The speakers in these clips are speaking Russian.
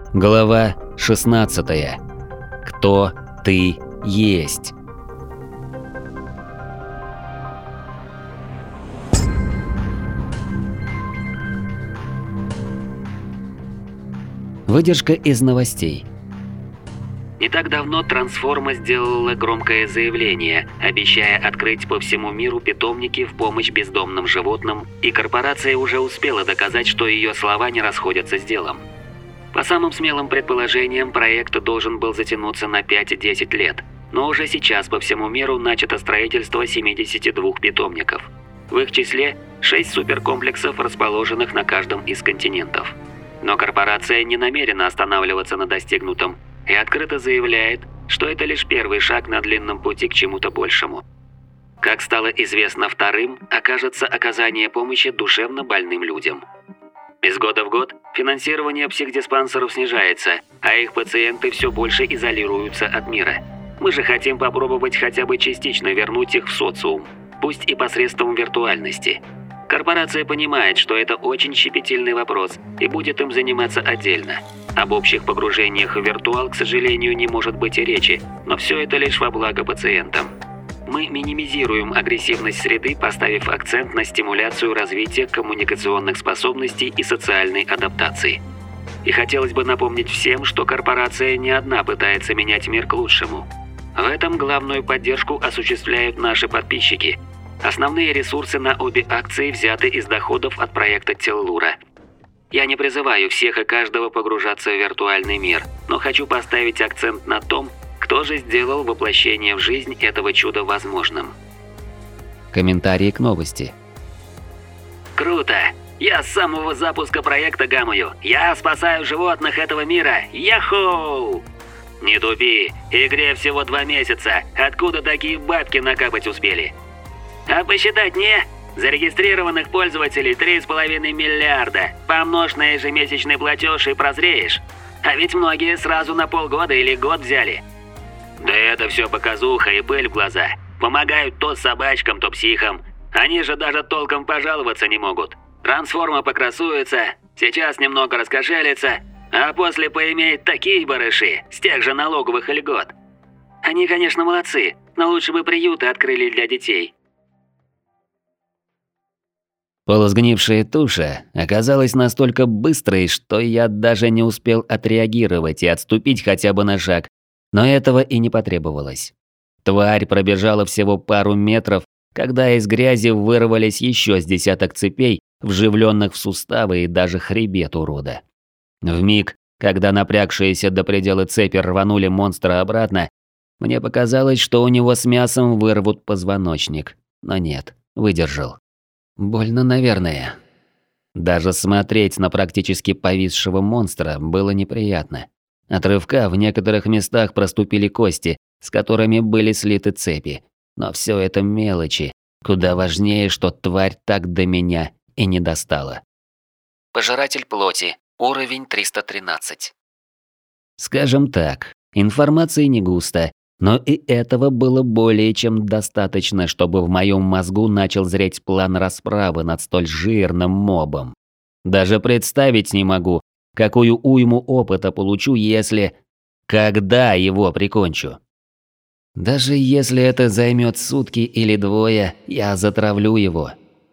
Глава 16. Кто ты есть? Выдержка из новостей. Не так давно Трансформа сделала громкое заявление, обещая открыть по всему миру питомники в помощь бездомным животным, и корпорация уже успела доказать, что ее слова не расходятся с делом. По самым смелым предположениям, проект должен был затянуться на 5-10 лет, но уже сейчас по всему миру начато строительство 72 питомников. В их числе 6 суперкомплексов, расположенных на каждом из континентов. Но корпорация не намерена останавливаться на достигнутом и открыто заявляет, что это лишь первый шаг на длинном пути к чему-то большему. Как стало известно, вторым окажется оказание помощи душевно больным людям. Из года в год финансирование психдиспансеров снижается, а их пациенты все больше изолируются от мира. Мы же хотим попробовать хотя бы частично вернуть их в социум, пусть и посредством виртуальности. Корпорация понимает, что это очень щепетильный вопрос и будет им заниматься отдельно. Об общих погружениях в виртуал, к сожалению, не может быть и речи, но все это лишь во благо пациентам. Мы минимизируем агрессивность среды, поставив акцент на стимуляцию развития коммуникационных способностей и социальной адаптации. И хотелось бы напомнить всем, что корпорация не одна пытается менять мир к лучшему. В этом главную поддержку осуществляют наши подписчики. Основные ресурсы на обе акции взяты из доходов от проекта Теллура. Я не призываю всех и каждого погружаться в виртуальный мир, но хочу поставить акцент на том, кто же сделал воплощение в жизнь этого чуда возможным. Комментарии к новости. Круто! Я с самого запуска проекта гамую. Я спасаю животных этого мира. Яху! Не тупи, игре всего 2 месяца. Откуда такие бабки накапать успели? А посчитать не? Зарегистрированных пользователей 3,5 миллиарда. Помножь на ежемесячный платеж и прозреешь. А ведь многие сразу на полгода или год взяли. Да это все показуха и пыль в глаза. Помогают то собачкам, то психам. Они же даже толком пожаловаться не могут. Трансформа покрасуется, сейчас немного раскошелится, а после поимеет такие барыши с тех же налоговых льгот. Они, конечно, молодцы, но лучше бы приюты открыли для детей. Полусгнившая туша оказалась настолько быстрой, что я даже не успел отреагировать и отступить хотя бы на шаг, но этого и не потребовалось. Тварь пробежала всего пару метров, когда из грязи вырвались еще с десяток цепей, вживленных в суставы и даже хребет урода. Вмиг, когда напрягшиеся до предела цепи рванули монстра обратно, мне показалось, что у него с мясом вырвут позвоночник, но нет, выдержал. Больно, наверное. Даже смотреть на практически повисшего монстра было неприятно. От рывка в некоторых местах проступили кости, с которыми были слиты цепи. Но все это мелочи. Куда важнее, что тварь так до меня и не достала. Пожиратель плоти. Уровень 313. Скажем так, информации не густо. Но и этого было более чем достаточно, чтобы в моем мозгу начал зреть план расправы над столь жирным мобом. Даже представить не могу, какую уйму опыта получу, если... Когда его прикончу. Даже если это займет сутки или 2, я затравлю его.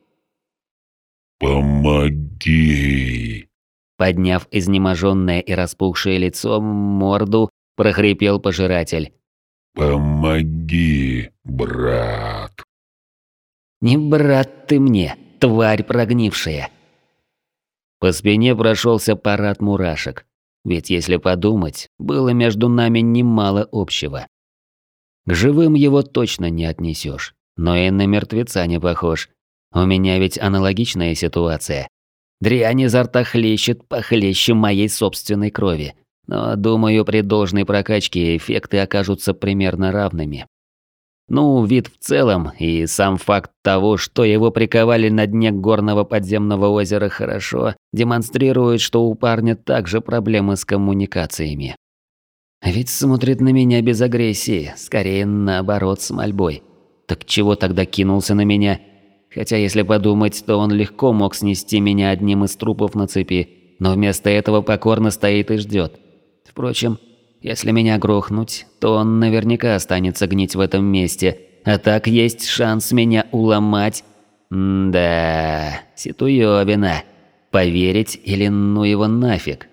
«Помоги!» Подняв изнеможенное и распухшее лицо, морду, прохрипел пожиратель. «Помоги, брат!» «Не брат ты мне, тварь прогнившая!» По спине прошелся парад мурашек. Ведь если подумать, было между нами немало общего. К живым его точно не отнесешь, но и на мертвеца не похож. У меня ведь аналогичная ситуация. Дрянь изо рта хлещет похлеще моей собственной крови. Но, думаю, при должной прокачке эффекты окажутся примерно равными. Ну, вид в целом и сам факт того, что его приковали на дне горного подземного озера хорошо, демонстрирует, что у парня также проблемы с коммуникациями. Ведь смотрит на меня без агрессии, скорее наоборот с мольбой. Так чего тогда кинулся на меня? Хотя если подумать, то он легко мог снести меня одним из трупов на цепи, но вместо этого покорно стоит и ждет. Впрочем, если меня грохнуть, то он наверняка останется гнить в этом месте, а так есть шанс меня уломать. Да, ситуёбина. Поверить или ну его нафиг?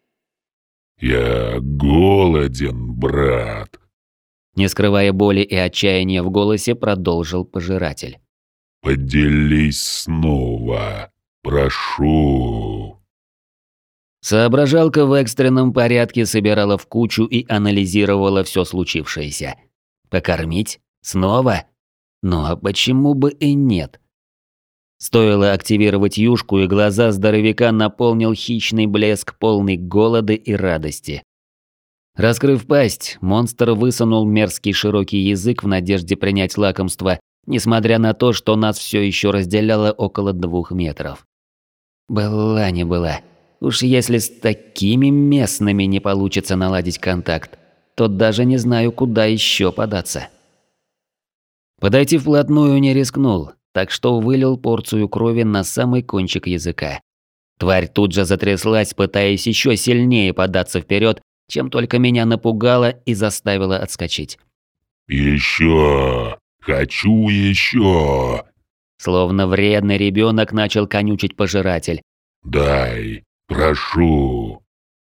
Я голоден, брат. Не скрывая боли и отчаяния в голосе, продолжил пожиратель. Поделись снова. Прошу. Соображалка в экстренном порядке собирала в кучу и анализировала все случившееся. Покормить? Снова? Ну а почему бы и нет? Стоило активировать юшку, и глаза здоровяка наполнил хищный блеск, полный голода и радости. Раскрыв пасть, монстр высунул мерзкий широкий язык в надежде принять лакомство, несмотря на то, что нас все еще разделяло около 2 метров. Была не была. Уж если с такими местными не получится наладить контакт, то даже не знаю, куда еще податься. Подойти вплотную не рискнул, так что вылил порцию крови на самый кончик языка. Тварь тут же затряслась, пытаясь еще сильнее податься вперед, чем только меня напугала и заставила отскочить. Еще. Хочу еще. Словно вредный ребенок начал конючить пожиратель. Дай. Прошу.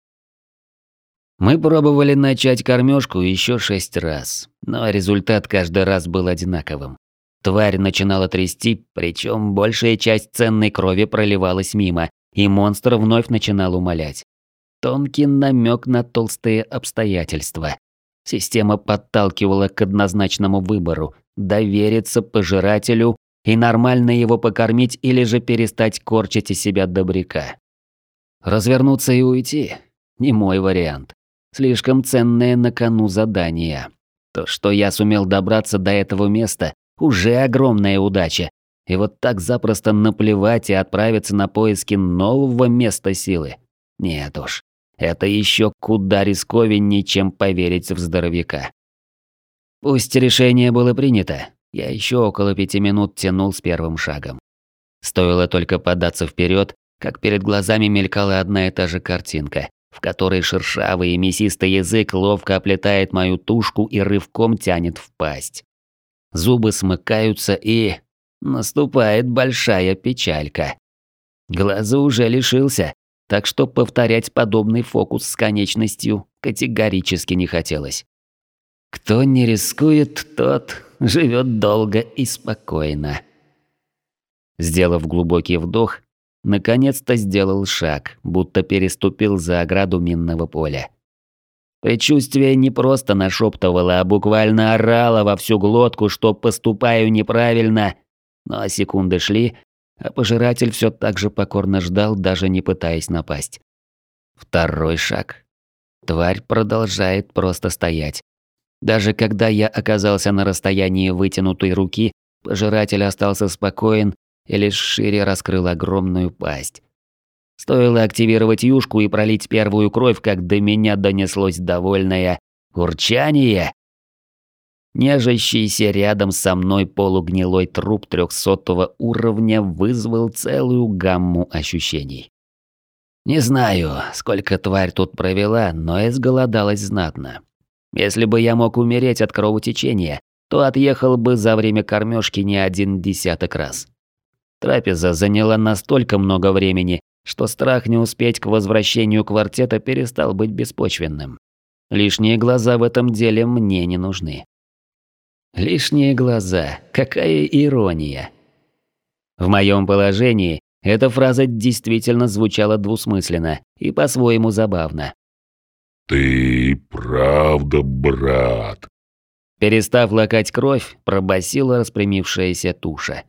Мы пробовали начать кормежку еще 6 раз, но результат каждый раз был одинаковым. Тварь начинала трясти, причем большая часть ценной крови проливалась мимо, и монстр вновь начинал умолять. Тонкий намек на толстые обстоятельства. Система подталкивала к однозначному выбору – довериться пожирателю и нормально его покормить или же перестать корчить из себя добряка. Развернуться и уйти – не мой вариант. Слишком ценное на кону задание. То, что я сумел добраться до этого места – уже огромная удача. И вот так запросто наплевать и отправиться на поиски нового места силы. Нет уж. Это еще куда рисковеннее, чем поверить в здоровяка. Пусть решение было принято, я еще около 5 минут тянул с первым шагом. Стоило только податься вперед, как перед глазами мелькала одна и та же картинка, в которой шершавый и мясистый язык ловко оплетает мою тушку и рывком тянет в пасть. Зубы смыкаются и... наступает большая печалька. Глаза уже лишился, так что повторять подобный фокус с конечностью категорически не хотелось. Кто не рискует, тот живет долго и спокойно. Сделав глубокий вдох, наконец-то сделал шаг, будто переступил за ограду минного поля. Предчувствие не просто нашептывало, а буквально орало во всю глотку, что поступаю неправильно, но секунды шли, а пожиратель все так же покорно ждал, даже не пытаясь напасть. Второй шаг. Тварь продолжает просто стоять. Даже когда я оказался на расстоянии вытянутой руки, пожиратель остался спокоен и лишь шире раскрыл огромную пасть. Стоило активировать юшку и пролить первую кровь, как до меня донеслось довольное урчание. Нежащийся рядом со мной полугнилой труп 300 уровня вызвал целую гамму ощущений. Не знаю, сколько тварь тут провела, но изголодалась знатно. Если бы я мог умереть от кровотечения, то отъехал бы за время кормежки не 1 раз. Трапеза заняла настолько много времени, что страх не успеть к возвращению квартета перестал быть беспочвенным. Лишние глаза в этом деле мне не нужны. Лишние глаза, какая ирония. В моем положении эта фраза действительно звучала двусмысленно и по-своему забавно. Ты правда, брат. Перестав лакать кровь, пробасила распрямившаяся туша.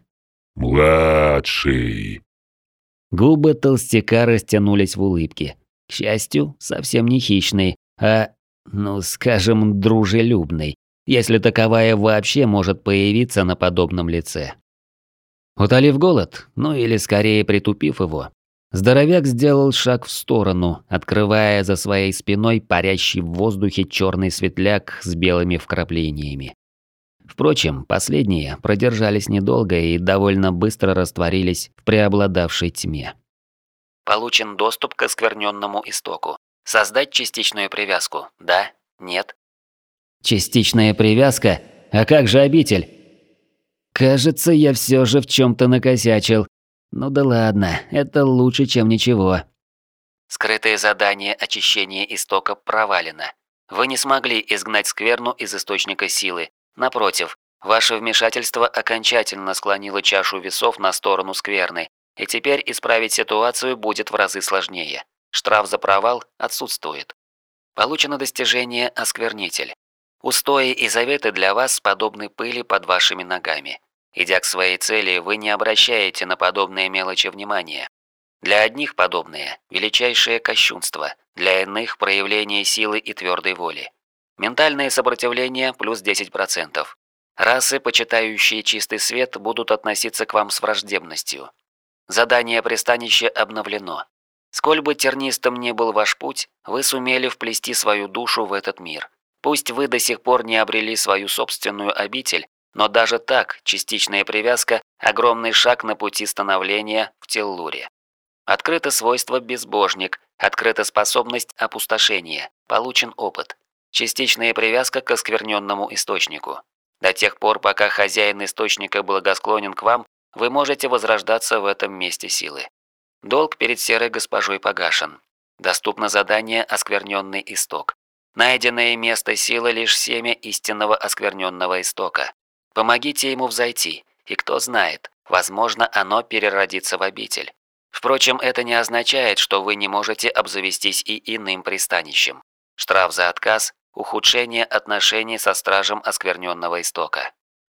Младший. Губы толстяка растянулись в улыбке. К счастью, совсем не хищной, а, скажем, дружелюбной, если таковая вообще может появиться на подобном лице. Утолив голод, или скорее притупив его, здоровяк сделал шаг в сторону, открывая за своей спиной парящий в воздухе черный светляк с белыми вкраплениями. Впрочем, последние продержались недолго и довольно быстро растворились в преобладавшей тьме. Получен доступ к оскверненному истоку. Создать частичную привязку. Да? Нет? Частичная привязка? А как же обитель? Кажется, я все же в чем-то накосячил. Ну да ладно, это лучше, чем ничего. Скрытое задание очищения истока провалено. Вы не смогли изгнать скверну из источника силы. Напротив, ваше вмешательство окончательно склонило чашу весов на сторону скверны, и теперь исправить ситуацию будет в разы сложнее. Штраф за провал отсутствует. Получено достижение «Осквернитель». Устои и заветы для вас подобны пыли под вашими ногами. Идя к своей цели, вы не обращаете на подобные мелочи внимания. Для одних подобные – величайшее кощунство, для иных – проявление силы и твердой воли. Ментальное сопротивление – плюс 10%. Расы, почитающие чистый свет, будут относиться к вам с враждебностью. Задание пристанище обновлено. Сколь бы тернистым ни был ваш путь, вы сумели вплести свою душу в этот мир. Пусть вы до сих пор не обрели свою собственную обитель, но даже так частичная привязка – огромный шаг на пути становления в Теллуре. Открыто свойство «безбожник», открыта способность опустошения, получен опыт. Частичная привязка к оскверненному источнику. До тех пор, пока хозяин источника благосклонен к вам, вы можете возрождаться в этом месте силы. Долг перед серой госпожой погашен. Доступно задание «Оскверненный исток». Найденное место силы лишь семя истинного оскверненного истока. Помогите ему взойти, и кто знает, возможно, оно переродится в обитель. Впрочем, это не означает, что вы не можете обзавестись и иным пристанищем. Штраф за отказ – ухудшение отношений со стражем оскверненного истока.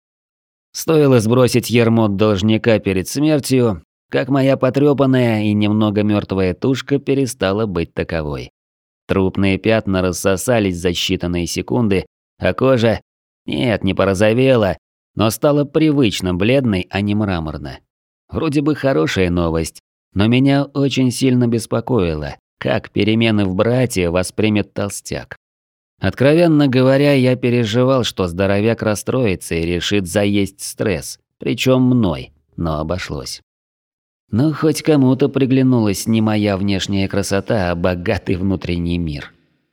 Стоило сбросить ярмо должника перед смертью, как моя потрепанная и немного мертвая тушка перестала быть таковой. Трупные пятна рассосались за считанные секунды, а кожа, нет, не порозовела, но стала привычно бледной, а не мраморно. Вроде бы хорошая новость, но меня очень сильно беспокоило, как перемены в брате воспримет толстяк. Откровенно говоря, я переживал, что здоровяк расстроится и решит заесть стресс, причем мной, но обошлось. Но хоть кому-то приглянулась не моя внешняя красота, а богатый внутренний мир.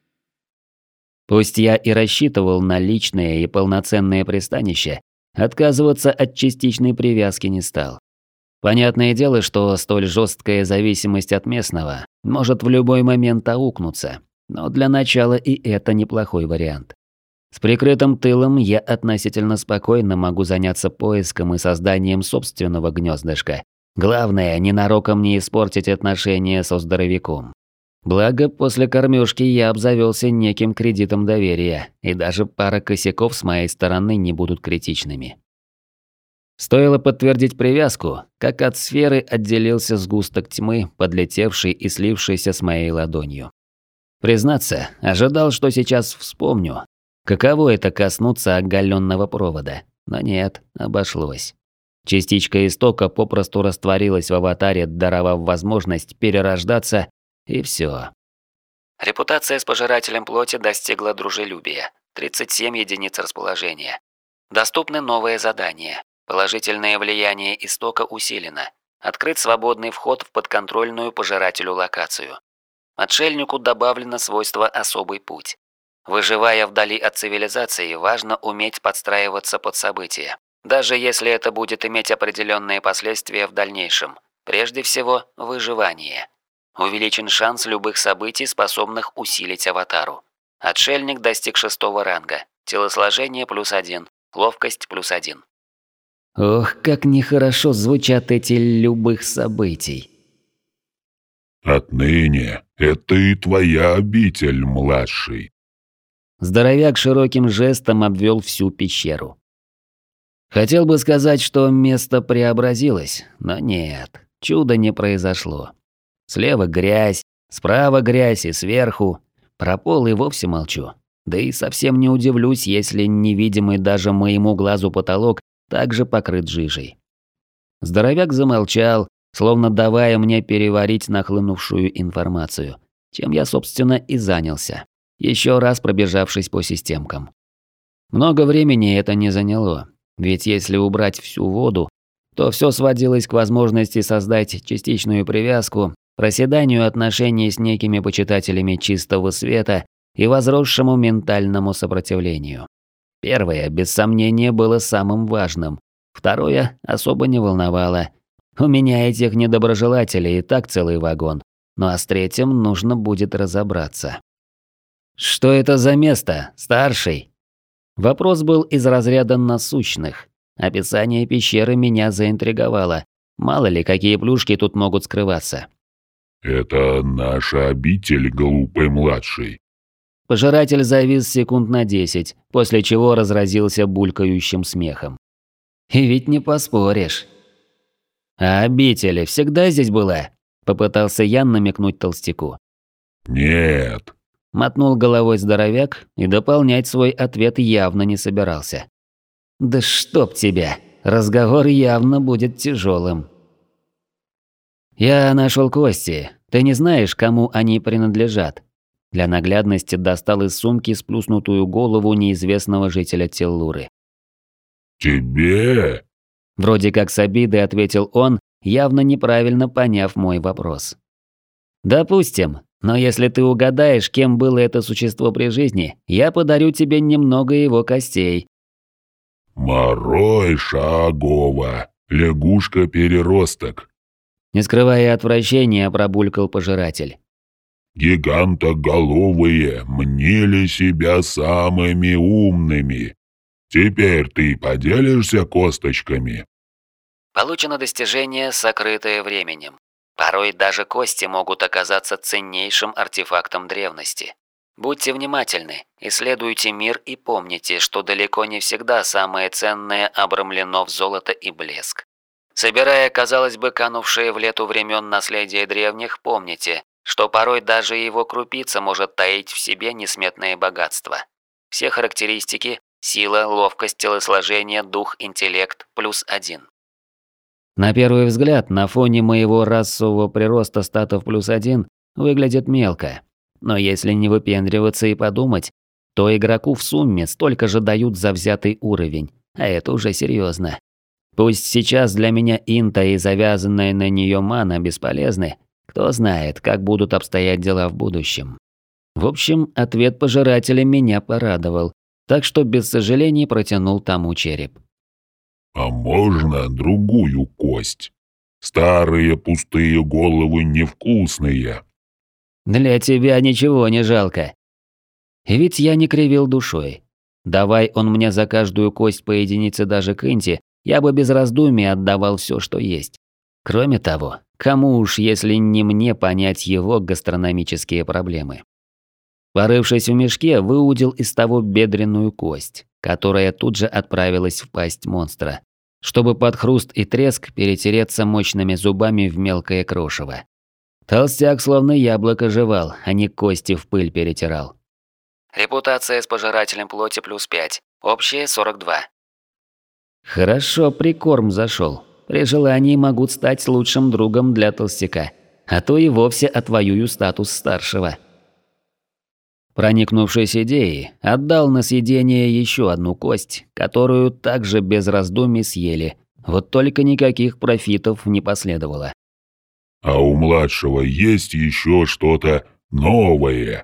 Пусть я и рассчитывал на личное и полноценное пристанище, отказываться от частичной привязки не стал. Понятное дело, что столь жесткая зависимость от местного может в любой момент аукнуться, но для начала и это неплохой вариант. С прикрытым тылом я относительно спокойно могу заняться поиском и созданием собственного гнездышка. Главное, ненароком не испортить отношения со здоровяком. Благо, после кормежки я обзавелся неким кредитом доверия, и даже пара косяков с моей стороны не будут критичными. Стоило подтвердить привязку, как от сферы отделился сгусток тьмы, подлетевший и слившийся с моей ладонью. Признаться, ожидал, что сейчас вспомню, каково это коснуться оголенного провода, но нет, обошлось. Частичка истока попросту растворилась в аватаре, даровав возможность перерождаться, и все. Репутация с пожирателем плоти достигла дружелюбия. 37 единиц расположения. Доступны новые задания. Положительное влияние истока усилено. Открыт свободный вход в подконтрольную пожирателю локацию. Отшельнику добавлено свойство «Особый путь». Выживая вдали от цивилизации, важно уметь подстраиваться под события. Даже если это будет иметь определенные последствия в дальнейшем. Прежде всего, выживание. Увеличен шанс любых событий, способных усилить аватару. Отшельник достиг 6-го ранга. Телосложение +1, ловкость +1. Ох, как нехорошо звучат эти «любых событий». Отныне это и твоя обитель, младший. Здоровяк широким жестом обвел всю пещеру. Хотел бы сказать, что место преобразилось, но нет, чуда не произошло. Слева грязь, справа грязь и сверху. Про пол и вовсе молчу. Да и совсем не удивлюсь, если невидимый даже моему глазу потолок также покрыт жижей. Здоровяк замолчал, словно давая мне переварить нахлынувшую информацию, чем я, собственно, и занялся, еще раз пробежавшись по системкам. Много времени это не заняло, ведь если убрать всю воду, то все сводилось к возможности создать частичную привязку проседанию отношений с некими почитателями чистого света и возросшему ментальному сопротивлению. Первое, без сомнения, было самым важным. Второе особо не волновало. У меня этих недоброжелателей и так целый вагон. Ну а с третьим нужно будет разобраться. «Что это за место, старший?» Вопрос был из разряда насущных. Описание пещеры меня заинтриговало. Мало ли, какие плюшки тут могут скрываться. Это наша обитель, глупый младший. Пожиратель завис секунд на 10, после чего разразился булькающим смехом. И ведь не поспоришь. «А обитель всегда здесь была?» – попытался я намекнуть толстяку. Нет. Мотнул головой здоровяк и дополнять свой ответ явно не собирался. «Да чтоб тебя! Разговор явно будет тяжелым. «Я нашел кости. Ты не знаешь, кому они принадлежат?» Для наглядности достал из сумки сплюснутую голову неизвестного жителя Теллуры. Тебе? Вроде как с обидой ответил он, явно неправильно поняв мой вопрос. «Допустим, но если ты угадаешь, кем было это существо при жизни, я подарю тебе немного его костей». Морой Шагова, лягушка-переросток. Не скрывая отвращения, пробулькал пожиратель. Гигантоголовые мнили себя самыми умными. Теперь ты поделишься косточками? Получено достижение, сокрытое временем. Порой даже кости могут оказаться ценнейшим артефактом древности. Будьте внимательны, исследуйте мир и помните, что далеко не всегда самое ценное обрамлено в золото и блеск. Собирая, казалось бы, канувшие в лету времен наследие древних, помните, что порой даже его крупица может таить в себе несметное богатство. Все характеристики – сила, ловкость, телосложение, дух, интеллект – +1. На первый взгляд, на фоне моего расового прироста статов +1 выглядит мелко. Но если не выпендриваться и подумать, то игроку в сумме столько же дают за взятый уровень, а это уже серьезно. Пусть сейчас для меня инта и завязанная на нее мана бесполезны, кто знает, как будут обстоять дела в будущем. В общем, ответ пожирателя меня порадовал, так что без сожалений протянул тому череп. А можно другую кость? Старые пустые головы невкусные. Для тебя ничего не жалко. И ведь я не кривил душой. Давай он мне за каждую кость по единице даже к инте, я бы без раздумий отдавал все, что есть. Кроме того, кому уж, если не мне, понять его гастрономические проблемы. Порывшись в мешке, выудил из того бедренную кость, которая тут же отправилась в пасть монстра, чтобы под хруст и треск перетереться мощными зубами в мелкое крошево. Толстяк словно яблоко жевал, а не кости в пыль перетирал. Репутация с пожирателем плоти +5, общая 42. Хорошо, прикорм зашел. При желании могу стать лучшим другом для толстяка, а то и вовсе отвоюю статус старшего. Проникнувшись идеей, отдал на съедение еще одну кость, которую также без раздумий съели, вот только никаких профитов не последовало. А у младшего есть еще что-то новое?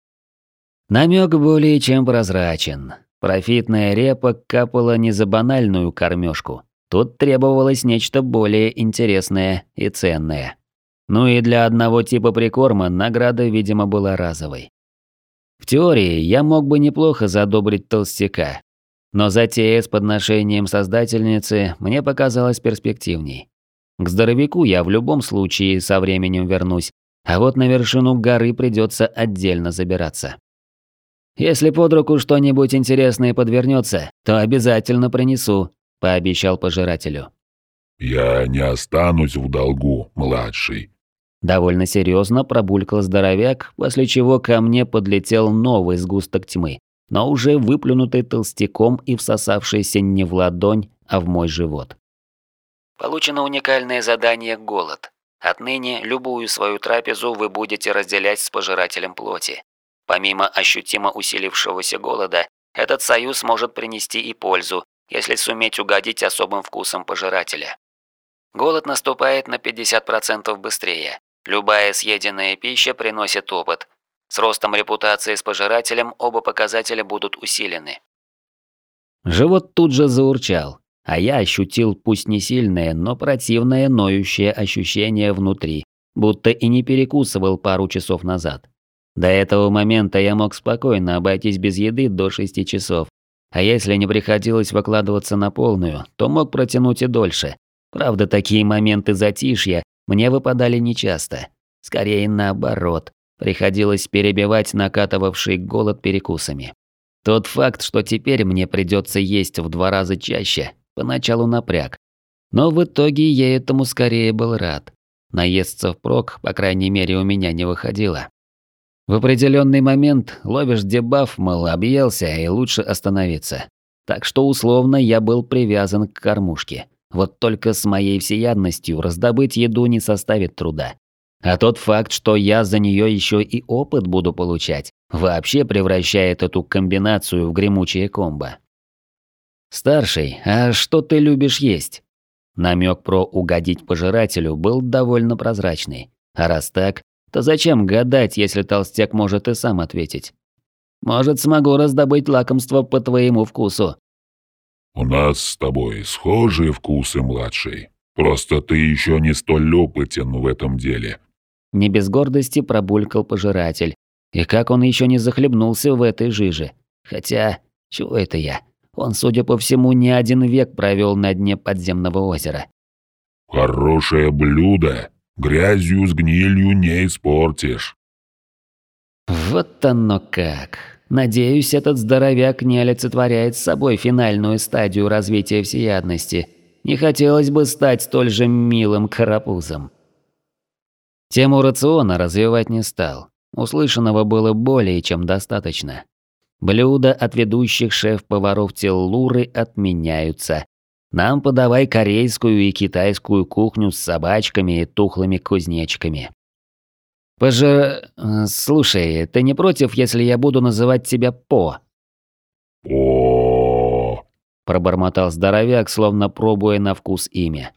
Намек более чем прозрачен. Профитная репа капала не за банальную кормежку. Тут требовалось нечто более интересное и ценное. Ну и для одного типа прикорма награда, видимо, была разовой. В теории я мог бы неплохо задобрить толстяка, но затея с подношением создательницы мне показалась перспективней. К здоровяку я в любом случае со временем вернусь, а вот на вершину горы придется отдельно забираться. «Если под руку что-нибудь интересное подвернется, то обязательно принесу», – пообещал пожирателю. Я не останусь в долгу, младший. Довольно серьезно пробулькал здоровяк, после чего ко мне подлетел новый сгусток тьмы, но уже выплюнутый толстяком и всосавшийся не в ладонь, а в мой живот. Получено уникальное задание «Голод». Отныне любую свою трапезу вы будете разделять с пожирателем плоти. Помимо ощутимо усилившегося голода, этот союз может принести и пользу, если суметь угодить особым вкусом пожирателя. Голод наступает на 50% быстрее. Любая съеденная пища приносит опыт. С ростом репутации с пожирателем оба показателя будут усилены. Живот тут же заурчал, а я ощутил пусть не сильное, но противное ноющее ощущение внутри, будто и не перекусывал пару часов назад. До этого момента я мог спокойно обойтись без еды до 6 часов, а если не приходилось выкладываться на полную, то мог протянуть и дольше. Правда, такие моменты затишья мне выпадали нечасто. Скорее наоборот, приходилось перебивать накатывавший голод перекусами. Тот факт, что теперь мне придется есть в 2 раза чаще, поначалу напряг. Но в итоге я этому скорее был рад. Наесться впрок, по крайней мере, у меня не выходило. В определенный момент ловишь дебаф, мол, объелся и лучше остановиться. Так что условно я был привязан к кормушке. Вот только с моей всеядностью раздобыть еду не составит труда. А тот факт, что я за нее еще и опыт буду получать, вообще превращает эту комбинацию в гремучее комбо. «Старший, а что ты любишь есть?» Намек про угодить пожирателю был довольно прозрачный. А раз так, то зачем гадать, если толстяк может и сам ответить? Может, смогу раздобыть лакомство по твоему вкусу. У нас с тобой схожие вкусы, младший. Просто ты еще не столь опытен в этом деле. Не без гордости пробулькал пожиратель. И как он еще не захлебнулся в этой жиже. Хотя, чего это я? Он, судя по всему, не 1 век провел на дне подземного озера. Хорошее блюдо. Грязью с гнилью не испортишь. Вот оно как. Надеюсь, этот здоровяк не олицетворяет собой финальную стадию развития всеядности. Не хотелось бы стать столь же милым карапузом. Тему рациона развивать не стал. Услышанного было более чем достаточно. Блюда от ведущих шеф-поваров Теллуры отменяются. Нам подавай корейскую и китайскую кухню с собачками и тухлыми кузнечиками. Слушай, ты не против, если я буду называть тебя По? О, Пробормотал здоровяк, словно пробуя на вкус имя.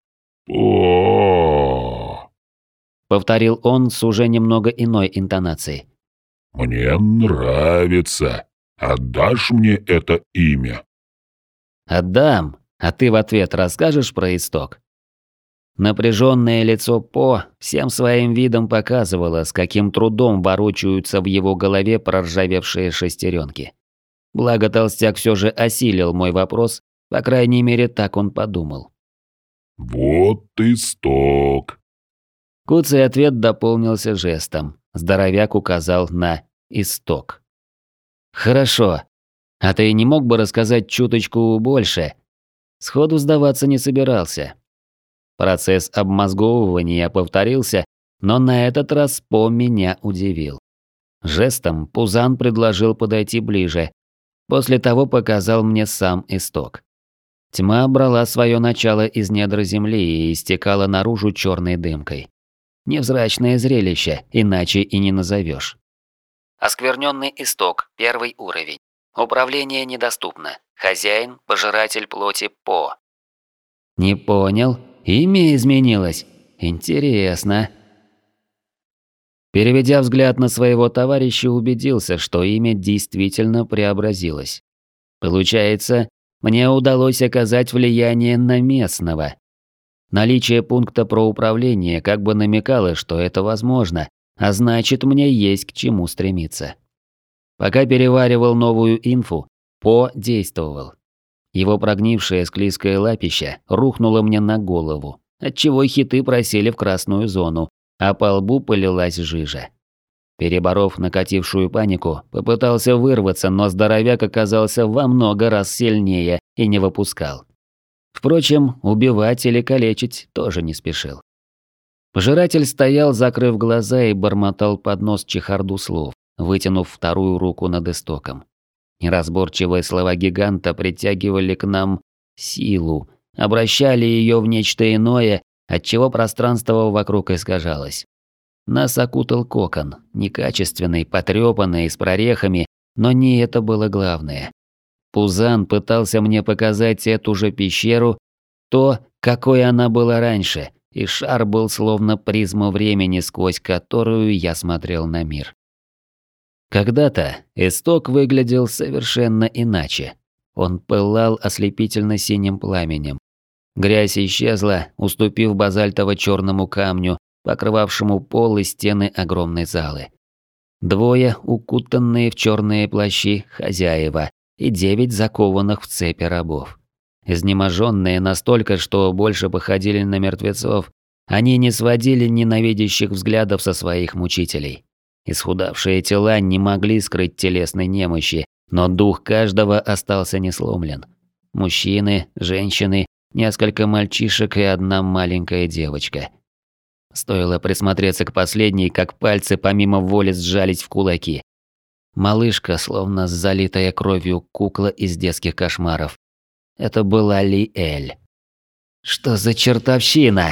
о, Повторил он с уже немного иной интонацией. мне нравится. Отдашь мне это имя? Отдам, а ты в ответ расскажешь про исток? Напряженное лицо По всем своим видом показывало, с каким трудом ворочаются в его голове проржавевшие шестеренки. Благо толстяк все же осилил мой вопрос, по крайней мере так он подумал. Вот исток. Куцый ответ дополнился жестом. Здоровяк указал на исток. «Хорошо. А ты не мог бы рассказать чуточку больше?» Сходу сдаваться не собирался. Процесс обмозговывания повторился, но на этот раз По меня удивил. Жестом Пузан предложил подойти ближе. После того показал мне сам исток. Тьма брала свое начало из недр земли и истекала наружу черной дымкой. Невзрачное зрелище, иначе и не назовешь. Оскверненный исток, 1 уровень. Управление недоступно. Хозяин, пожиратель плоти По. Не понял. Имя изменилось. Интересно. Переведя взгляд на своего товарища, убедился, что имя действительно преобразилось. Получается, мне удалось оказать влияние на местного. Наличие пункта про управление как бы намекало, что это возможно, а значит, мне есть к чему стремиться. Пока переваривал новую инфу, По действовал. Его прогнившее склизкое лапище рухнуло мне на голову, отчего хиты просели в красную зону, а по лбу полилась жижа. Переборов накатившую панику, попытался вырваться, но здоровяк оказался во много раз сильнее и не выпускал. Впрочем, убивать или калечить тоже не спешил. Пожиратель стоял, закрыв глаза, и бормотал под нос чехарду слов, вытянув вторую руку над истоком. Неразборчивые слова гиганта притягивали к нам силу, обращали ее в нечто иное, отчего пространство вокруг искажалось. Нас окутал кокон, некачественный, потрепанный, с прорехами, но не это было главное. Пузан пытался мне показать эту же пещеру, то, какой она была раньше, и шар был словно призма времени, сквозь которую я смотрел на мир. Когда-то исток выглядел совершенно иначе. Он пылал ослепительно-синим пламенем. Грязь исчезла, уступив базальтово-черному камню, покрывавшему пол и стены огромной залы. Двое, укутанные в черные плащи, хозяева, и 9 закованных в цепи рабов. Изнеможенные настолько, что больше походили на мертвецов, они не сводили ненавидящих взглядов со своих мучителей. Исхудавшие тела не могли скрыть телесной немощи, но дух каждого остался не сломлен. Мужчины, женщины, несколько мальчишек и одна маленькая девочка. Стоило присмотреться к последней, как пальцы помимо воли сжались в кулаки. Малышка, словно залитая кровью кукла из детских кошмаров. Это была Лиэль. Что за чертовщина?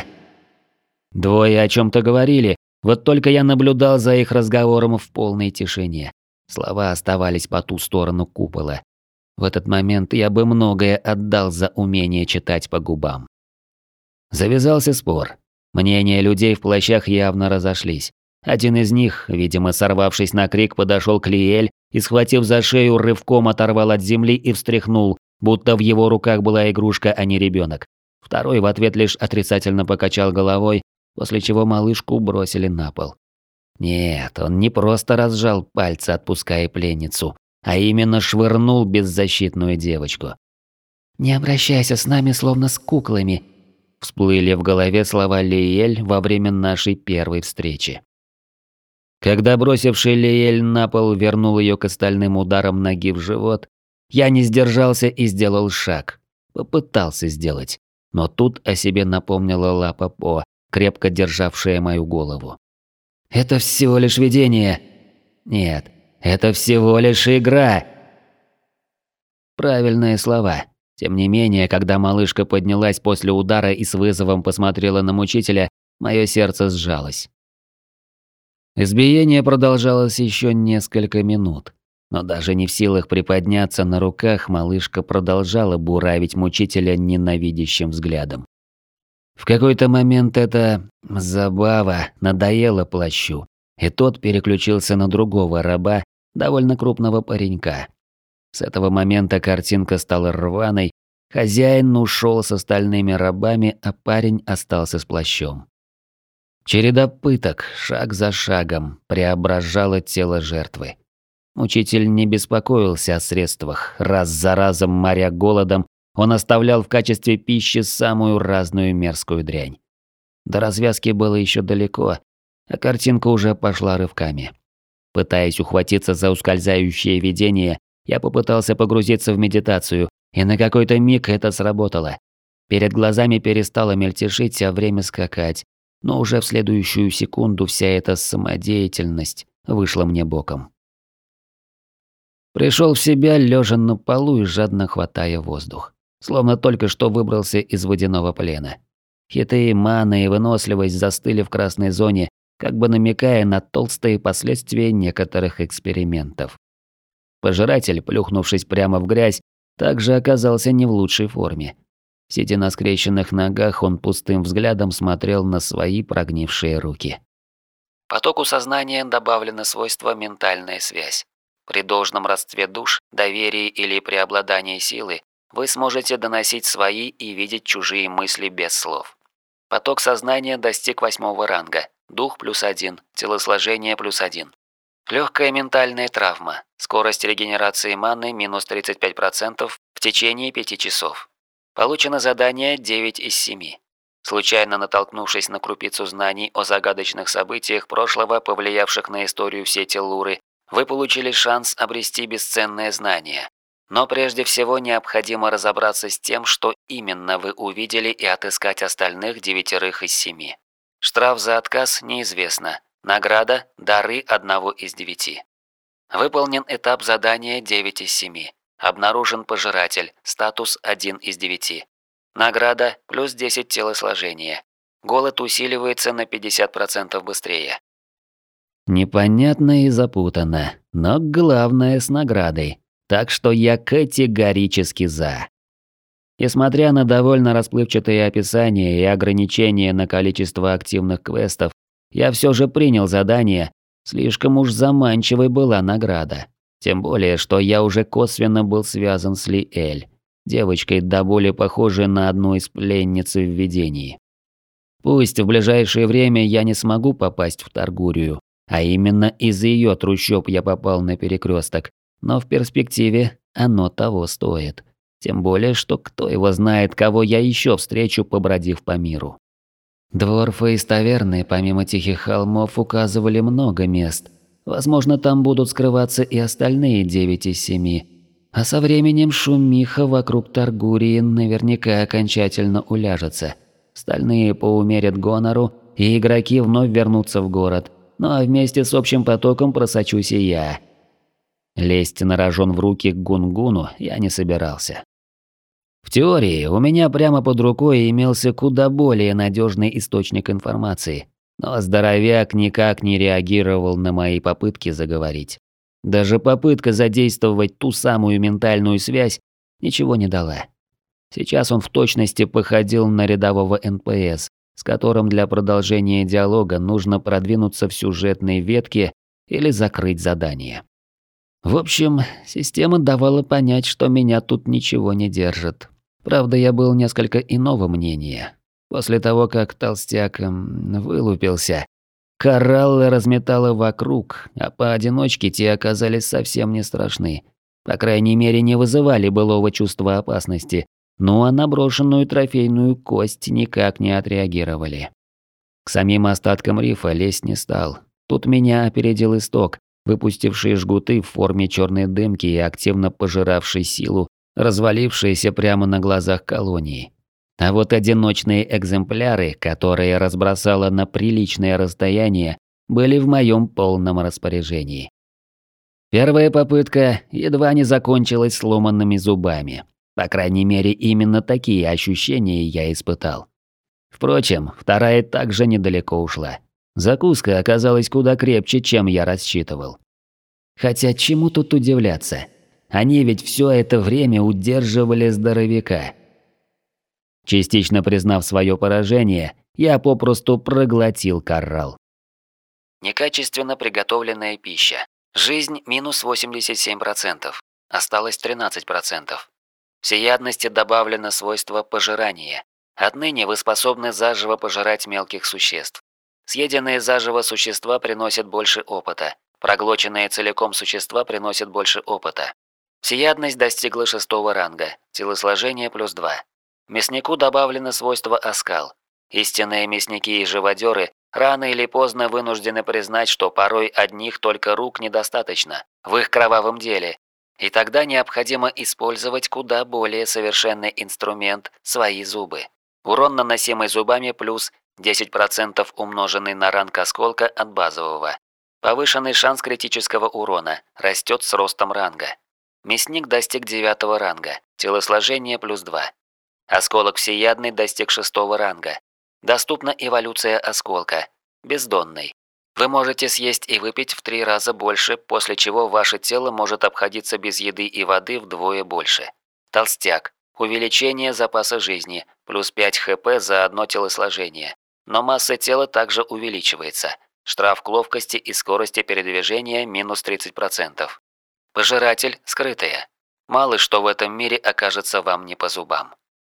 Двое о чем-то говорили, вот только я наблюдал за их разговором в полной тишине. Слова оставались по ту сторону купола. В этот момент я бы многое отдал за умение читать по губам. Завязался спор. Мнения людей в плащах явно разошлись. Один из них, видимо сорвавшись на крик, подошел к Лиэль и, схватив за шею, рывком оторвал от земли и встряхнул, будто в его руках была игрушка, а не ребенок. Второй в ответ лишь отрицательно покачал головой, после чего малышку бросили на пол. Нет, он не просто разжал пальцы, отпуская пленницу, а именно швырнул беззащитную девочку. «Не обращайся с нами словно с куклами», – всплыли в голове слова Лиэль во время нашей первой встречи. Когда бросивший Лиэль на пол вернул ее к остальным ударам ноги в живот, я не сдержался и сделал шаг. Попытался сделать. Но тут о себе напомнила лапа По, крепко державшая мою голову. «Это всего лишь видение!» «Нет, это всего лишь игра!» Правильные слова. Тем не менее, когда малышка поднялась после удара и с вызовом посмотрела на мучителя, мое сердце сжалось. Избиение продолжалось еще несколько минут. Но даже не в силах приподняться на руках, малышка продолжала буравить мучителя ненавидящим взглядом. В какой-то момент эта забава надоела плащу, и тот переключился на другого раба, довольно крупного паренька. С этого момента картинка стала рваной, хозяин ушел с остальными рабами, а парень остался с плащом. Череда пыток, шаг за шагом, преображала тело жертвы. Учитель не беспокоился о средствах, раз за разом моря голодом, он оставлял в качестве пищи самую разную мерзкую дрянь. До развязки было еще далеко, а картинка уже пошла рывками. Пытаясь ухватиться за ускользающее видение, я попытался погрузиться в медитацию, и на какой-то миг это сработало. Перед глазами перестало мельтешить, а время скакать, но уже в следующую секунду вся эта самодеятельность вышла мне боком. Пришел в себя, лежа на полу и жадно хватая воздух. Словно только что выбрался из водяного плена. Хиты, мана и выносливость застыли в красной зоне, как бы намекая на толстые последствия некоторых экспериментов. Пожиратель, плюхнувшись прямо в грязь, также оказался не в лучшей форме. Сидя на скрещенных ногах, он пустым взглядом смотрел на свои прогнившие руки. Потоку сознания добавлено свойство «ментальная связь». При должном родстве душ, доверии или преобладании силы вы сможете доносить свои и видеть чужие мысли без слов. Поток сознания достиг 8-го ранга. Дух +1, телосложение +1. Легкая ментальная травма. Скорость регенерации маны -35% в течение 5 часов. Получено задание 9 из 7. Случайно натолкнувшись на крупицу знаний о загадочных событиях прошлого, повлиявших на историю в сети Луры, вы получили шанс обрести бесценное знание. Но прежде всего необходимо разобраться с тем, что именно вы увидели, и отыскать остальных 9 из 7. Штраф за отказ неизвестно. Награда – дары 1 из 9. Выполнен этап задания 9 из 7. Обнаружен пожиратель, статус 1 из 9. Награда – +10 телосложения. Голод усиливается на 50% быстрее. Непонятно и запутанно, но главное с наградой. Так что я категорически за. Несмотря на довольно расплывчатые описания и ограничения на количество активных квестов, я все же принял задание, слишком уж заманчивой была награда. Тем более, что я уже косвенно был связан с Лиэль, девочкой до боли похожей на одну из пленниц в видении. Пусть в ближайшее время я не смогу попасть в Таргурию, а именно из-за ее трущоб я попал на перекресток, но в перспективе оно того стоит. Тем более, что кто его знает, кого я еще встречу, побродив по миру. Дворфы из таверны, помимо Тихих холмов, указывали много мест. Возможно, там будут скрываться и остальные 9 из 7. А со временем шумиха вокруг Таргурии наверняка окончательно уляжется. Остальные поумерят гонору, и игроки вновь вернутся в город. Ну а вместе с общим потоком просочусь и я. Лезть на рожон в руки к Гунгуну я не собирался. В теории у меня прямо под рукой имелся куда более надежный источник информации, но здоровяк никак не реагировал на мои попытки заговорить. Даже попытка задействовать ту самую ментальную связь ничего не дала. Сейчас он в точности походил на рядового НПС, с которым для продолжения диалога нужно продвинуться в сюжетной ветке или закрыть задание. В общем, система давала понять, что меня тут ничего не держит. Правда, я был несколько иного мнения. После того, как толстяк вылупился, кораллы разметало вокруг, а поодиночке те оказались совсем не страшны. По крайней мере, не вызывали былого чувства опасности, ну а на брошенную трофейную кость никак не отреагировали. К самим остаткам рифа лезть не стал. Тут меня опередил исток, выпустивший жгуты в форме черной дымки и активно пожиравший силу, развалившиеся прямо на глазах колонии. А вот одиночные экземпляры, которые разбросало на приличное расстояние, были в моем полном распоряжении. Первая попытка едва не закончилась сломанными зубами. По крайней мере, именно такие ощущения я испытал. Впрочем, вторая также недалеко ушла. Закуска оказалась куда крепче, чем я рассчитывал. Хотя чему тут удивляться? Они ведь все это время удерживали здоровяка. Частично признав свое поражение, я попросту проглотил коралл. Некачественно приготовленная пища. Жизнь минус 87%. Осталось 13%. Всеядности добавлено свойство пожирания. Отныне вы способны заживо пожирать мелких существ. Съеденные заживо существа приносят больше опыта. Проглоченные целиком существа приносят больше опыта. Всеядность достигла 6-го ранга. Телосложение +2. Мяснику добавлено свойство оскал. Истинные мясники и живодеры рано или поздно вынуждены признать, что порой одних только рук недостаточно в их кровавом деле. И тогда необходимо использовать куда более совершенный инструмент – свои зубы. Урон, наносимый зубами, плюс 10% умноженный на ранг осколка от базового. Повышенный шанс критического урона, растет с ростом ранга. Мясник достиг 9-го ранга, телосложение +2. Осколок всеядный достиг 6-го ранга. Доступна эволюция осколка, бездонный. Вы можете съесть и выпить в 3 раза больше, после чего ваше тело может обходиться без еды и воды вдвое больше. Толстяк. Увеличение запаса жизни, плюс 5 хп за одно телосложение. Но масса тела также увеличивается. Штраф к ловкости и скорости передвижения минус 30%. Пожиратель скрытая. Мало что в этом мире окажется вам не по зубам.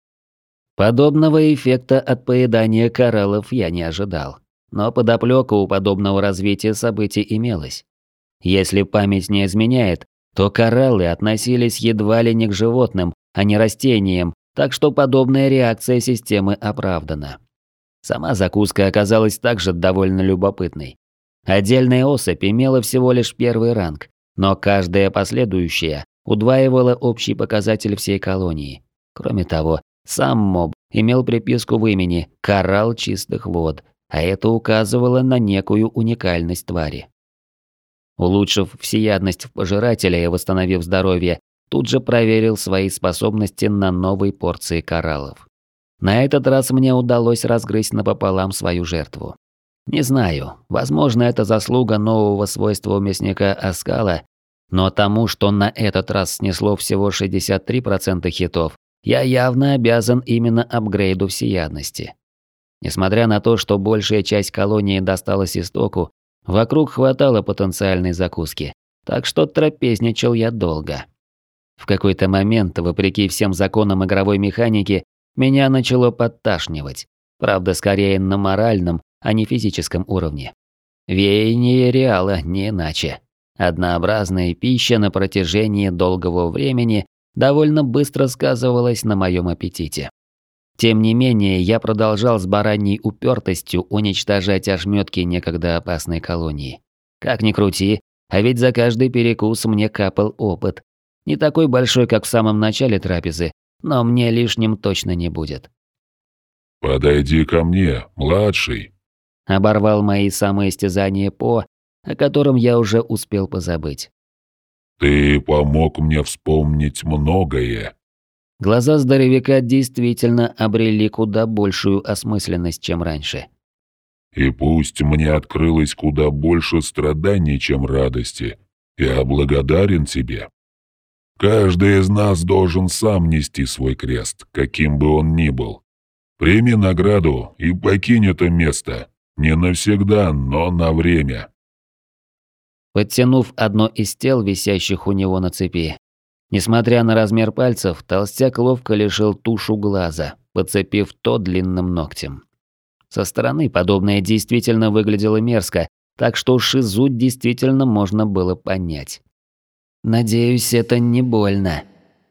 Подобного эффекта от поедания кораллов я не ожидал. Но подоплёка у подобного развития событий имелась. Если память не изменяет, то кораллы относились едва ли не к животным, а не растениям, так что подобная реакция системы оправдана. Сама закуска оказалась также довольно любопытной. Отдельная особь имела всего лишь 1-й ранг, но каждая последующая удваивала общий показатель всей колонии. Кроме того, сам моб имел приписку в имени «Коралл чистых вод», а это указывало на некую уникальность твари. Улучшив всеядность в пожирателя и восстановив здоровье, тут же проверил свои способности на новой порции кораллов. На этот раз мне удалось разгрызть напополам свою жертву. Не знаю, возможно, это заслуга нового свойства у мясника оскала, но тому, что на этот раз снесло всего 63% хитов, я явно обязан именно апгрейду всеядности. Несмотря на то, что большая часть колонии досталась истоку, вокруг хватало потенциальной закуски, так что трапезничал я долго. В какой-то момент, вопреки всем законам игровой механики, меня начало подташнивать, правда скорее на моральном, а не физическом уровне. Веяние реала не иначе. Однообразная пища на протяжении долгого времени довольно быстро сказывалась на моем аппетите. Тем не менее, я продолжал с бараньей упертостью уничтожать ошметки некогда опасной колонии. Как ни крути, а ведь за каждый перекус мне капал опыт. Не такой большой, как в самом начале трапезы, но мне лишним точно не будет. «Подойди ко мне, младший», — оборвал мои самоистязания По, о котором я уже успел позабыть. «ты помог мне вспомнить многое». Глаза здоровяка действительно обрели куда большую осмысленность, чем раньше. «И пусть мне открылось куда больше страданий, чем радости, я благодарен тебе. Каждый из нас должен сам нести свой крест, каким бы он ни был. Прими награду и покинь это место. Не навсегда, но на время». Подтянув одно из тел, висящих у него на цепи, несмотря на размер пальцев, толстяк ловко лишил тушу глаза, подцепив то длинным ногтем. Со стороны подобное действительно выглядело мерзко, так что шизу действительно можно было понять. Надеюсь, это не больно.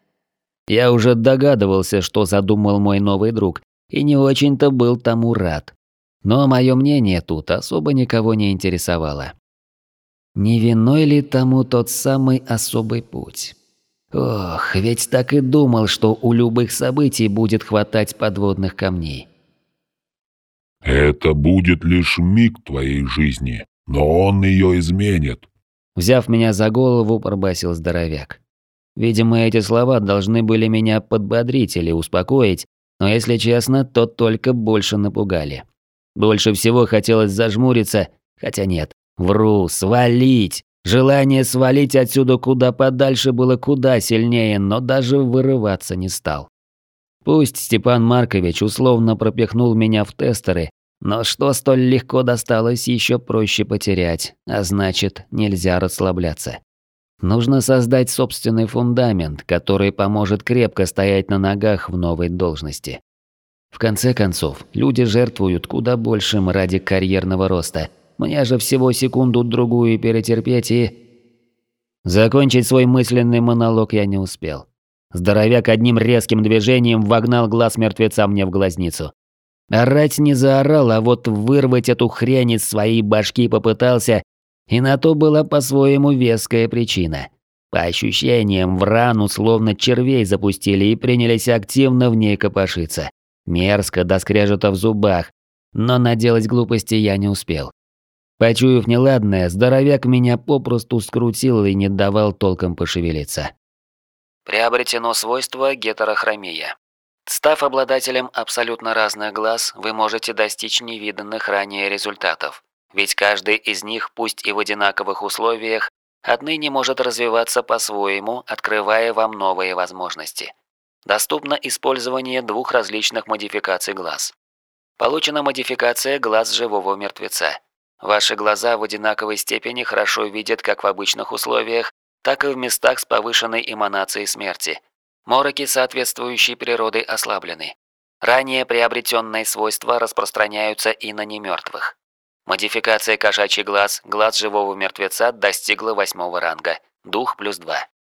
Я уже догадывался, что задумал мой новый друг, и не очень-то был тому рад. Но мое мнение тут особо никого не интересовало. Не виной ли тому тот самый особый путь? Ох, ведь так и думал, что у любых событий будет хватать подводных камней. «Это будет лишь миг твоей жизни, но он ее изменит». Взяв меня за голову, пробасил здоровяк. Видимо, эти слова должны были меня подбодрить или успокоить, но если честно, то только больше напугали. Больше всего хотелось зажмуриться, хотя нет, вру, свалить. Желание свалить отсюда куда подальше было куда сильнее, но даже вырываться не стал. Пусть Степан Маркович условно пропихнул меня в тестеры, но что столь легко досталось, еще проще потерять, а значит, нельзя расслабляться. Нужно создать собственный фундамент, который поможет крепко стоять на ногах в новой должности. В конце концов, люди жертвуют куда большим ради карьерного роста. Мне же всего секунду-другую перетерпеть и... Закончить свой мысленный монолог я не успел. Здоровяк одним резким движением вогнал глаз мертвеца мне в глазницу. Орать не заорал, а вот вырвать эту хрень из своей башки попытался, и на то была по-своему веская причина. По ощущениям, в рану словно червей запустили и принялись активно в ней копошиться. Мерзко до скрежета в зубах, но наделать глупости я не успел. Почуяв неладное, здоровяк меня попросту скрутил и не давал толком пошевелиться. Приобретено свойство гетерохромия. Став обладателем абсолютно разных глаз, вы можете достичь невиданных ранее результатов. Ведь каждый из них, пусть и в одинаковых условиях, отныне может развиваться по-своему, открывая вам новые возможности. Доступно использование двух различных модификаций глаз. Получена модификация глаз живого мертвеца. Ваши глаза в одинаковой степени хорошо видят как в обычных условиях, так и в местах с повышенной эманацией смерти. Мороки соответствующей природы ослаблены. Ранее приобретенные свойства распространяются и на немертвых. Модификация кошачий глаз, глаз живого мертвеца достигла 8-го ранга. Дух +2.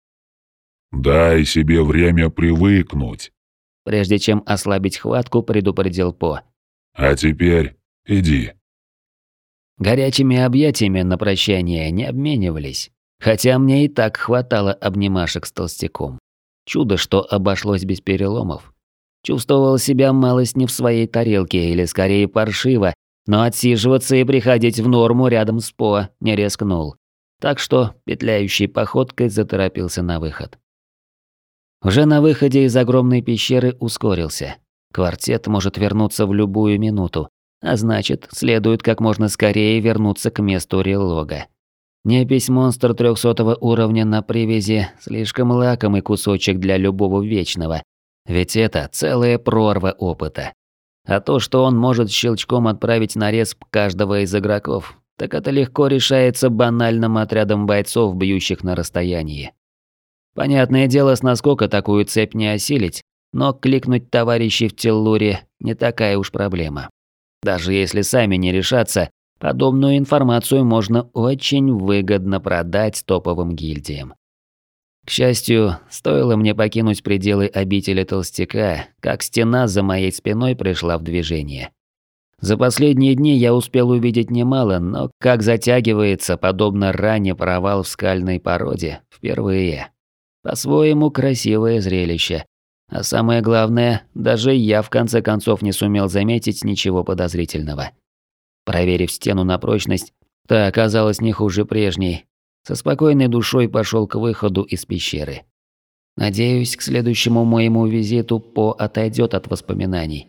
«Дай себе время привыкнуть», — прежде чем ослабить хватку, предупредил По. «А теперь иди». Горячими объятиями на прощание не обменивались, хотя мне и так хватало обнимашек с толстяком. Чудо, что обошлось без переломов. Чувствовал себя малость не в своей тарелке, или скорее паршиво, но отсиживаться и приходить в норму рядом с По не рискнул. Так что петляющей походкой заторопился на выход. Уже на выходе из огромной пещеры ускорился. Квартет может вернуться в любую минуту, а значит, следует как можно скорее вернуться к месту релога. Непись монстр 300-го уровня на привязи – слишком лакомый кусочек для любого вечного, Ведь это целая прорва опыта. А то, что он может щелчком отправить на респ каждого из игроков, так это легко решается банальным отрядом бойцов, бьющих на расстоянии. Понятное дело, с наскока такую цепь не осилить, но кликнуть товарищей в Теллуре не такая уж проблема. Даже если сами не решатся, подобную информацию можно очень выгодно продать топовым гильдиям. К счастью, стоило мне покинуть пределы обители Толстяка, как стена за моей спиной пришла в движение. За последние дни я успел увидеть немало, но как затягивается, подобно ране, провал в скальной породе, впервые. По-своему красивое зрелище. А самое главное, даже я в конце концов не сумел заметить ничего подозрительного. Проверив стену на прочность, та оказалась не хуже прежней. Со спокойной душой пошел к выходу из пещеры. Надеюсь, к следующему моему визиту По отойдет от воспоминаний.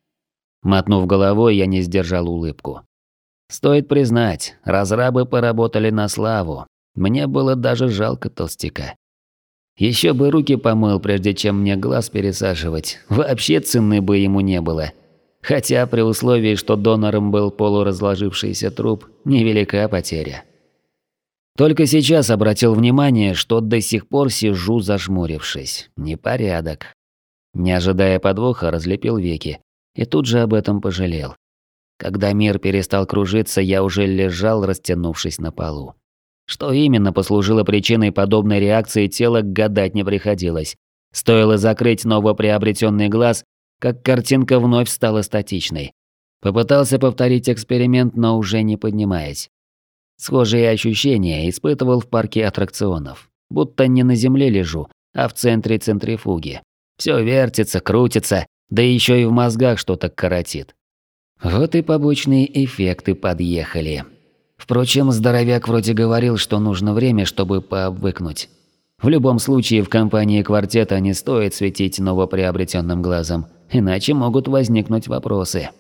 Мотнув головой, я не сдержал улыбку. Стоит признать, разрабы поработали на славу. Мне было даже жалко толстяка. Еще бы руки помыл, прежде чем мне глаз пересаживать. Вообще цены бы ему не было. Хотя при условии, что донором был полуразложившийся труп, невелика потеря. Только сейчас обратил внимание, что до сих пор сижу зажмурившись. Непорядок. Не ожидая подвоха, разлепил веки. И тут же об этом пожалел. Когда мир перестал кружиться, я уже лежал, растянувшись на полу. Что именно послужило причиной подобной реакции тела, гадать не приходилось. Стоило закрыть новоприобретенный глаз, как картинка вновь стала статичной. Попытался повторить эксперимент, но уже не поднимаясь. Схожие ощущения испытывал в парке аттракционов. Будто не на земле лежу, а в центре центрифуги. Все вертится, крутится, да еще и в мозгах что-то коротит. Вот и побочные эффекты подъехали. Впрочем, здоровяк вроде говорил, что нужно время, чтобы пообвыкнуть. В любом случае, в компании квартета не стоит светить новоприобретенным глазом, иначе могут возникнуть вопросы.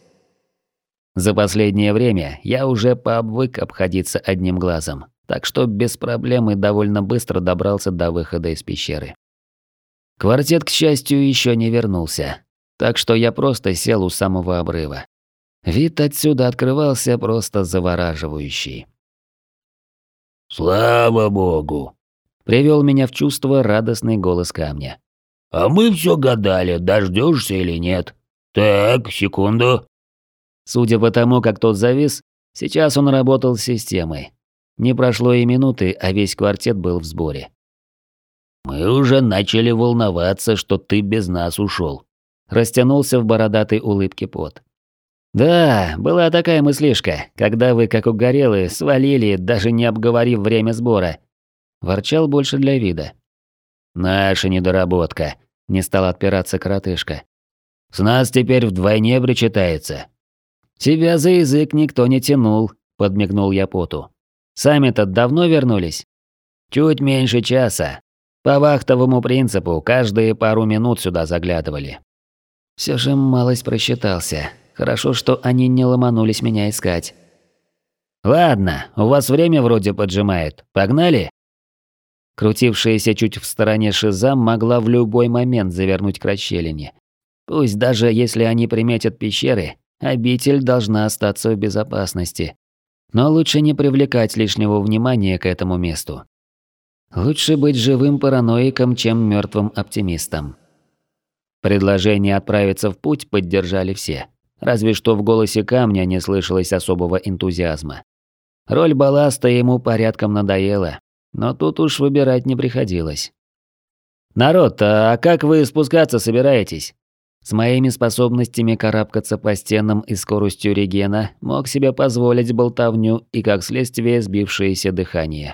За последнее время я уже пообвык обходиться одним глазом, так что без проблем и довольно быстро добрался до выхода из пещеры. Квартет, к счастью, еще не вернулся, так что я просто сел у самого обрыва. Вид отсюда открывался просто завораживающий. «Слава богу!» — привел меня в чувство радостный голос камня. «А мы все гадали, дождешься или нет. Так, секунду». Судя по тому, как тот завис, сейчас он работал с системой. Не прошло и минуты, а весь квартет был в сборе. «Мы уже начали волноваться, что ты без нас ушел. Растянулся в бородатой улыбке Пот. «Да, была такая мыслишка, когда вы, как угорелые, свалили, даже не обговорив время сбора». Ворчал больше для вида. «Наша недоработка», — не стал отпираться коротышка. «С нас теперь вдвойне причитается». «Тебя за язык никто не тянул», — подмигнул я Поту. «Сами-то давно вернулись?» «Чуть меньше часа. По вахтовому принципу, каждые пару минут сюда заглядывали». Все же малость просчитался. Хорошо, что они не ломанулись меня искать. «Ладно, у вас время вроде поджимает. Погнали?» Крутившаяся чуть в стороне шиза могла в любой момент завернуть к расщелине. Пусть даже если они приметят пещеры, обитель должна остаться в безопасности. Но лучше не привлекать лишнего внимания к этому месту. Лучше быть живым параноиком, чем мертвым оптимистом. Предложение отправиться в путь поддержали все. Разве что в голосе камня не слышалось особого энтузиазма. Роль балласта ему порядком надоела, но тут уж выбирать не приходилось. «Народ, а как вы спускаться собираетесь?» С моими способностями карабкаться по стенам и скоростью регена мог себе позволить болтовню и, как следствие, сбившееся дыхание.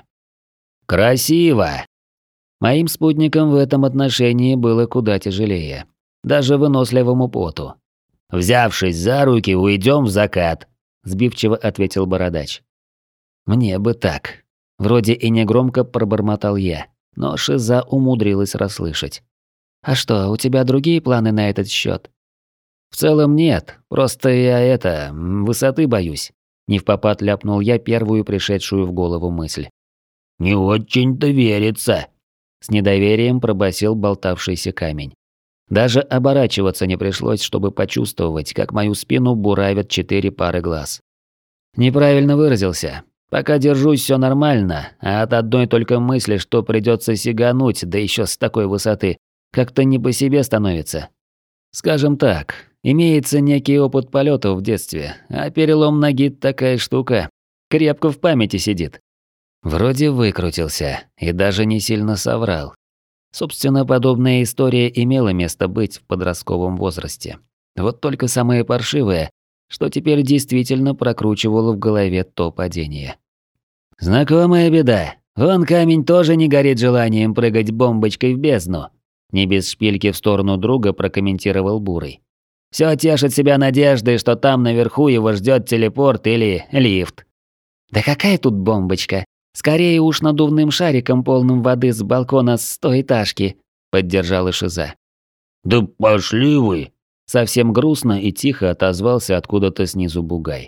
«Красиво!» Моим спутникам в этом отношении было куда тяжелее. Даже выносливому Поту. «Взявшись за руки, уйдем в закат», – сбивчиво ответил бородач. «Мне бы так». Вроде и негромко пробормотал я, но шиза умудрилась расслышать. «А что, у тебя другие планы на этот счет? «В целом нет, просто я высоты боюсь», – невпопад ляпнул я первую пришедшую в голову мысль. «Не очень-то верится», – с недоверием пробасил болтавшийся камень. Даже оборачиваться не пришлось, чтобы почувствовать, как мою спину буравят 4 пары глаз. Неправильно выразился. Пока держусь, все нормально, а от одной только мысли, что придется сигануть, да еще с такой высоты, как-то не по себе становится. Скажем так, имеется некий опыт полетов в детстве, а перелом ноги такая штука, крепко в памяти сидит. Вроде выкрутился и даже не сильно соврал. Собственно, подобная история имела место быть в подростковом возрасте. Вот только самое паршивое, что теперь действительно прокручивало в голове то падение. «Знакомая беда. Вон камень тоже не горит желанием прыгать бомбочкой в бездну», не без шпильки в сторону друга прокомментировал Бурый. «Всё тешит себя надеждой, что там наверху его ждёт телепорт или лифт». «Да какая тут бомбочка? Скорее уж надувным шариком, полным воды с балкона 100-этажки», поддержала Шиза. «Да пошли вы!» Совсем грустно и тихо отозвался откуда-то снизу Бугай.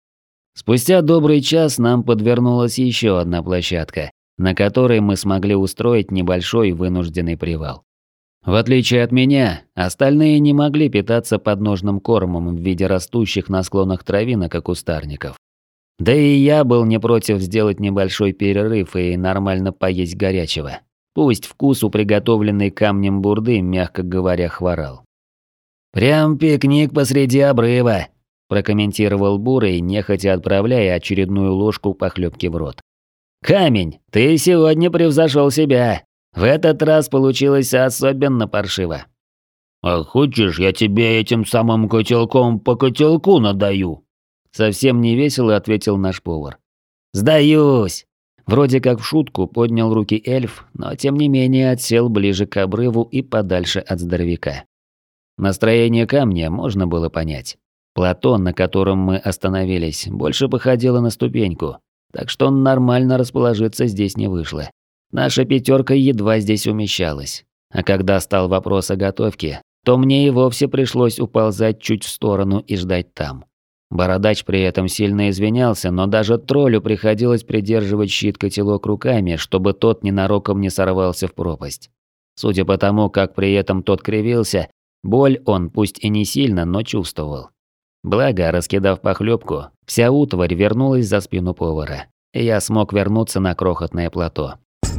Спустя добрый час нам подвернулась еще одна площадка, на которой мы смогли устроить небольшой вынужденный привал. В отличие от меня, остальные не могли питаться подножным кормом в виде растущих на склонах травинок и кустарников. Да и я был не против сделать небольшой перерыв и нормально поесть горячего. Пусть вкус у приготовленной камнем бурды, мягко говоря, хворал. «Прям пикник посреди обрыва», – прокомментировал Бурый, нехотя отправляя очередную ложку похлебки в рот. «Камень, ты сегодня превзошел себя. В этот раз получилось особенно паршиво». «А хочешь, я тебе этим самым котелком по котелку надаю?» Совсем невесело ответил наш повар. «Сдаюсь!» Вроде как в шутку поднял руки эльф, но тем не менее отсел ближе к обрыву и подальше от здоровяка. Настроение камня можно было понять. Плато, на котором мы остановились, больше походило на ступеньку, так что нормально расположиться здесь не вышло. Наша пятерка едва здесь умещалась. А когда стал вопрос о готовке, то мне и вовсе пришлось уползать чуть в сторону и ждать там. Бородач при этом сильно извинялся, но даже троллю приходилось придерживать щит-котелок руками, чтобы тот ненароком не сорвался в пропасть. Судя по тому, как при этом тот кривился, боль он, пусть и не сильно, но чувствовал. Благо, раскидав похлебку, вся утварь вернулась за спину повара, и я смог вернуться на крохотное плато.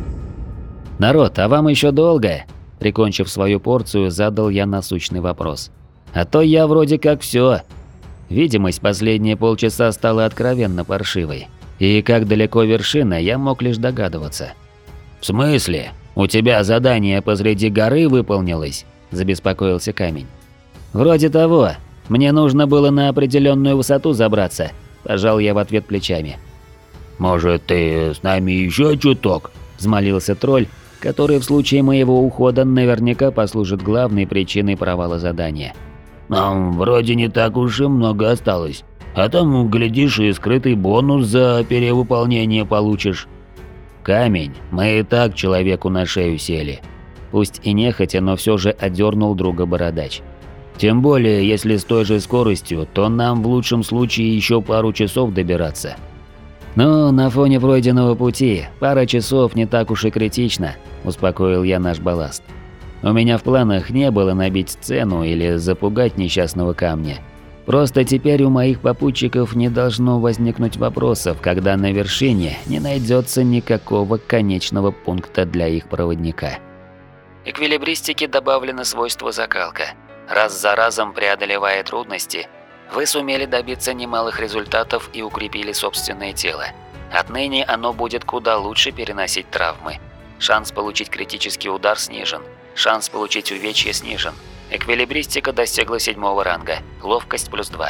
«Народ, а вам еще долго?» Прикончив свою порцию, задал я насущный вопрос. «А то я вроде как все. Видимость последние полчаса стала откровенно паршивой, и как далеко вершина, я мог лишь догадываться. «В смысле? У тебя задание посреди горы выполнилось?» – забеспокоился камень. «Вроде того. Мне нужно было на определенную высоту забраться», – пожал я в ответ плечами. «Может, ты с нами еще чуток?» – взмолился тролль, который в случае моего ухода наверняка послужит главной причиной провала задания. «Нам вроде не так уж и много осталось, а там, глядишь, и скрытый бонус за перевыполнение получишь». «Камень, мы и так человеку на шею сели». Пусть и нехотя, но все же одернул друга Бородач. «Тем более, если с той же скоростью, то нам в лучшем случае еще пару часов добираться». «Ну, на фоне пройденного пути, пара часов не так уж и критично», – успокоил я наш балласт. «У меня в планах не было набить сцену или запугать несчастного камня. Просто теперь у моих попутчиков не должно возникнуть вопросов, когда на вершине не найдется никакого конечного пункта для их проводника». Эквилибристике добавлено свойство закалка. Раз за разом преодолевая трудности, вы сумели добиться немалых результатов и укрепили собственное тело. Отныне оно будет куда лучше переносить травмы. Шанс получить критический удар снижен. Шанс получить увечье снижен. Эквилибристика достигла 7-го ранга. Ловкость +2.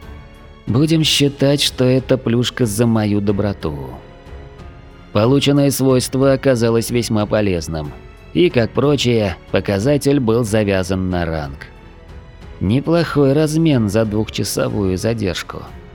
Будем считать, что это плюшка за мою доброту. Полученное свойство оказалось весьма полезным. И, как прочее, показатель был завязан на ранг. Неплохой размен за 2-часовую задержку.